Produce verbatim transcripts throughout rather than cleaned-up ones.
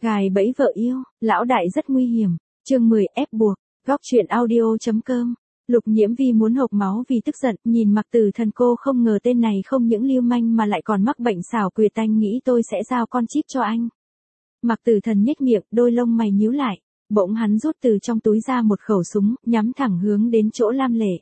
Gài bẫy vợ yêu, lão đại rất nguy hiểm. Chương mười ép buộc, góc truyện audio.com. Lục Nhiễm Vi muốn hộc máu vì tức giận, nhìn Mạc Tử Thần cô không ngờ tên này không những lưu manh mà lại còn mắc bệnh xảo quyệt, anh nghĩ tôi sẽ giao con chip cho anh. Mạc Tử Thần nhếch miệng, đôi lông mày nhíu lại, bỗng hắn rút từ trong túi ra một khẩu súng, nhắm thẳng hướng đến chỗ Lam Lệ.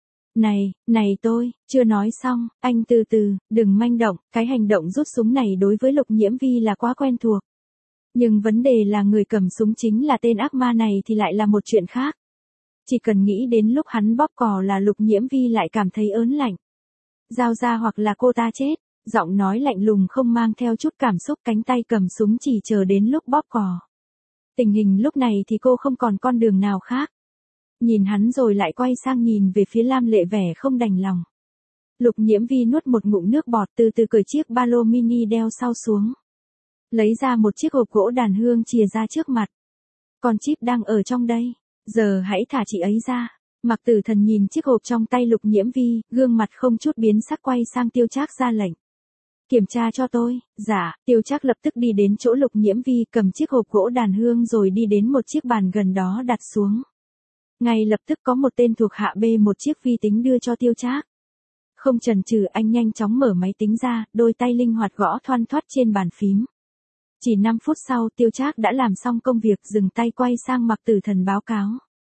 Này, này tôi, chưa nói xong, anh từ từ, đừng manh động, cái hành động rút súng này đối với Lục Nhiễm Vi là quá quen thuộc. Nhưng vấn đề là người cầm súng chính là tên ác ma này thì lại là một chuyện khác. Chỉ cần nghĩ đến lúc hắn bóp cò là Lục Nhiễm Vi lại cảm thấy ớn lạnh. Giao ra hoặc là cô ta chết, giọng nói lạnh lùng không mang theo chút cảm xúc, cánh tay cầm súng chỉ chờ đến lúc bóp cò. Tình hình lúc này thì cô không còn con đường nào khác. Nhìn hắn rồi lại quay sang nhìn về phía Lam Lệ vẻ không đành lòng. Lục Nhiễm Vi nuốt một ngụm nước bọt, từ từ cởi chiếc ba lô mini đeo sau xuống. Lấy ra một chiếc hộp gỗ đàn hương chìa ra trước mặt. Con chip đang ở trong đây, giờ hãy thả chị ấy ra. Mạc Tử Thần nhìn chiếc hộp trong tay Lục Nhiễm Vi, gương mặt không chút biến sắc quay sang Tiêu Trác ra lệnh. Kiểm tra cho tôi. Dạ. Tiêu Trác lập tức đi đến chỗ Lục Nhiễm Vi, cầm chiếc hộp gỗ đàn hương rồi đi đến một chiếc bàn gần đó đặt xuống. Ngay lập tức có một tên thuộc hạ bê một chiếc vi tính đưa cho Tiêu Trác. Không chần chừ anh nhanh chóng mở máy tính ra, đôi tay linh hoạt gõ thoăn thoắt trên bàn phím. Chỉ năm phút sau Tiêu Trác đã làm xong công việc, dừng tay quay sang Mạc Tử Thần báo cáo.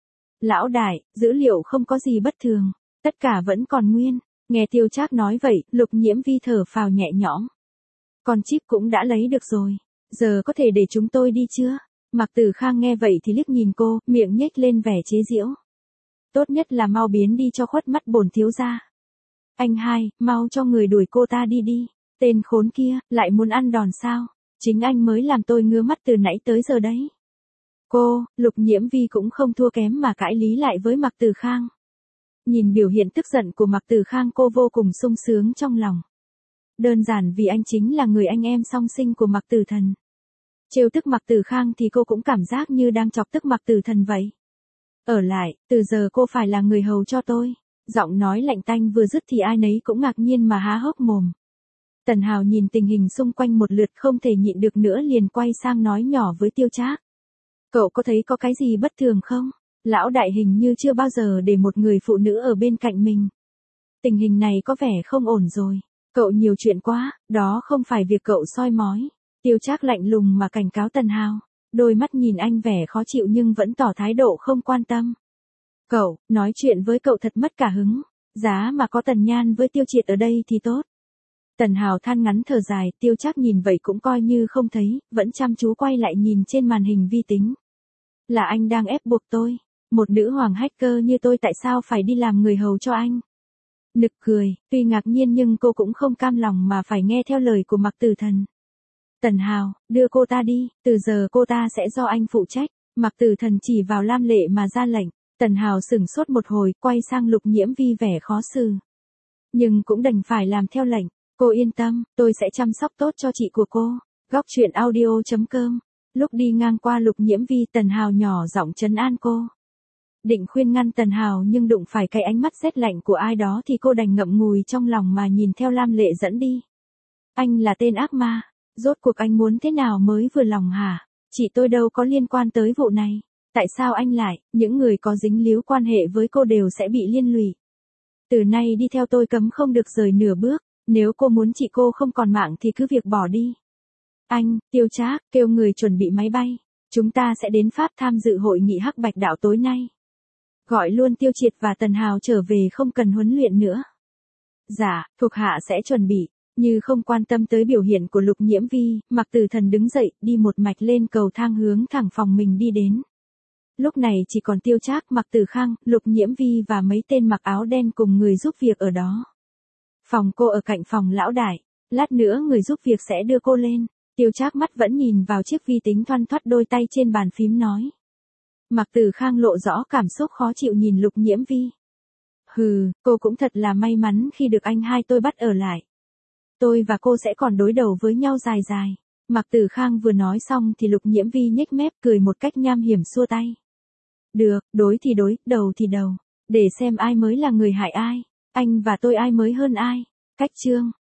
Lão đại, dữ liệu không có gì bất thường, tất cả vẫn còn nguyên. Nghe Tiêu Trác nói vậy, Lục Nhiễm Vi thở phào nhẹ nhõm. Con chip cũng đã lấy được rồi, giờ có thể để chúng tôi đi chưa? Mạc Tử Khang nghe vậy thì liếc nhìn cô, miệng nhếch lên vẻ chế giễu. Tốt nhất là mau biến đi cho khuất mắt bổn thiếu gia. Anh hai, mau cho người đuổi cô ta đi đi. Tên khốn kia, lại muốn ăn đòn sao? Chính anh mới làm tôi ngứa mắt từ nãy tới giờ đấy. Cô, Lục Nhiễm Vi cũng không thua kém mà cãi lý lại với Mạc Tử Khang. Nhìn biểu hiện tức giận của Mạc Tử Khang cô vô cùng sung sướng trong lòng. Đơn giản vì anh chính là người anh em song sinh của Mạc Tử Thần. Trêu tức Mạc Tử Khang thì cô cũng cảm giác như đang chọc tức Mạc Tử Thần vậy. Ở lại, từ giờ cô phải là người hầu cho tôi. Giọng nói lạnh tanh vừa dứt thì ai nấy cũng ngạc nhiên mà há hốc mồm. Tần Hào nhìn tình hình xung quanh một lượt không thể nhịn được nữa liền quay sang nói nhỏ với Tiêu Trác. Cậu có thấy có cái gì bất thường không? Lão đại hình như chưa bao giờ để một người phụ nữ ở bên cạnh mình. Tình hình này có vẻ không ổn rồi. Cậu nhiều chuyện quá, đó không phải việc cậu soi mói. Tiêu Trác lạnh lùng mà cảnh cáo Tần Hào. Đôi mắt nhìn anh vẻ khó chịu nhưng vẫn tỏ thái độ không quan tâm. Cậu, nói chuyện với cậu thật mất cả hứng. Giá mà có Tần Nhan với Tiêu Triệt ở đây thì tốt. Tần Hào than ngắn thở dài, Tiêu Trác nhìn vậy cũng coi như không thấy, vẫn chăm chú quay lại nhìn trên màn hình vi tính. Là anh đang ép buộc tôi. Một nữ hoàng hacker như tôi tại sao phải đi làm người hầu cho anh? Nực cười, tuy ngạc nhiên nhưng cô cũng không cam lòng mà phải nghe theo lời của Mạc Tử Thần. Tần Hào, đưa cô ta đi, từ giờ cô ta sẽ do anh phụ trách. Mạc Tử Thần chỉ vào Lam Lệ mà ra lệnh. Tần Hào sửng sốt một hồi, quay sang Lục Nhiễm Vi vẻ khó xử. Nhưng cũng đành phải làm theo lệnh. Cô yên tâm, tôi sẽ chăm sóc tốt cho chị của cô. Góc truyện audio.com. Lúc đi ngang qua Lục Nhiễm Vi, Tần Hào nhỏ giọng trấn an cô. Định khuyên ngăn Tần Hào nhưng đụng phải cái ánh mắt rét lạnh của ai đó thì cô đành ngậm ngùi trong lòng mà nhìn theo Lam Lệ dẫn đi. Anh là tên ác ma, rốt cuộc anh muốn thế nào mới vừa lòng hả? Chị tôi đâu có liên quan tới vụ này. Tại sao anh lại, những người có dính líu quan hệ với cô đều sẽ bị liên lụy. Từ nay đi theo tôi cấm không được rời nửa bước, nếu cô muốn chị cô không còn mạng thì cứ việc bỏ đi. Anh, Tiêu Trác, kêu người chuẩn bị máy bay. Chúng ta sẽ đến Pháp tham dự hội nghị Hắc Bạch Đạo tối nay. Gọi luôn Tiêu Triệt và Tần Hào trở về không cần huấn luyện nữa. Dạ, thuộc hạ sẽ chuẩn bị. Như không quan tâm tới biểu hiện của Lục Nhiễm Vi, Mạc Tử Thần đứng dậy, đi một mạch lên cầu thang hướng thẳng phòng mình đi đến. Lúc này chỉ còn Tiêu Trác, Mạc Tử Khang, Lục Nhiễm Vi và mấy tên mặc áo đen cùng người giúp việc ở đó. Phòng cô ở cạnh phòng lão đại, lát nữa người giúp việc sẽ đưa cô lên. Tiêu Trác mắt vẫn nhìn vào chiếc vi tính thoăn thoắt đôi tay trên bàn phím nói. Mạc Tử Khang lộ rõ cảm xúc khó chịu nhìn Lục Nhiễm Vi. Hừ, cô cũng thật là may mắn khi được anh hai tôi bắt ở lại. Tôi và cô sẽ còn đối đầu với nhau dài dài. Mạc Tử Khang vừa nói xong thì Lục Nhiễm Vi nhếch mép cười một cách nham hiểm xua tay. Được, đối thì đối, đầu thì đầu. Để xem ai mới là người hại ai. Anh và tôi ai mới hơn ai. Cách chương.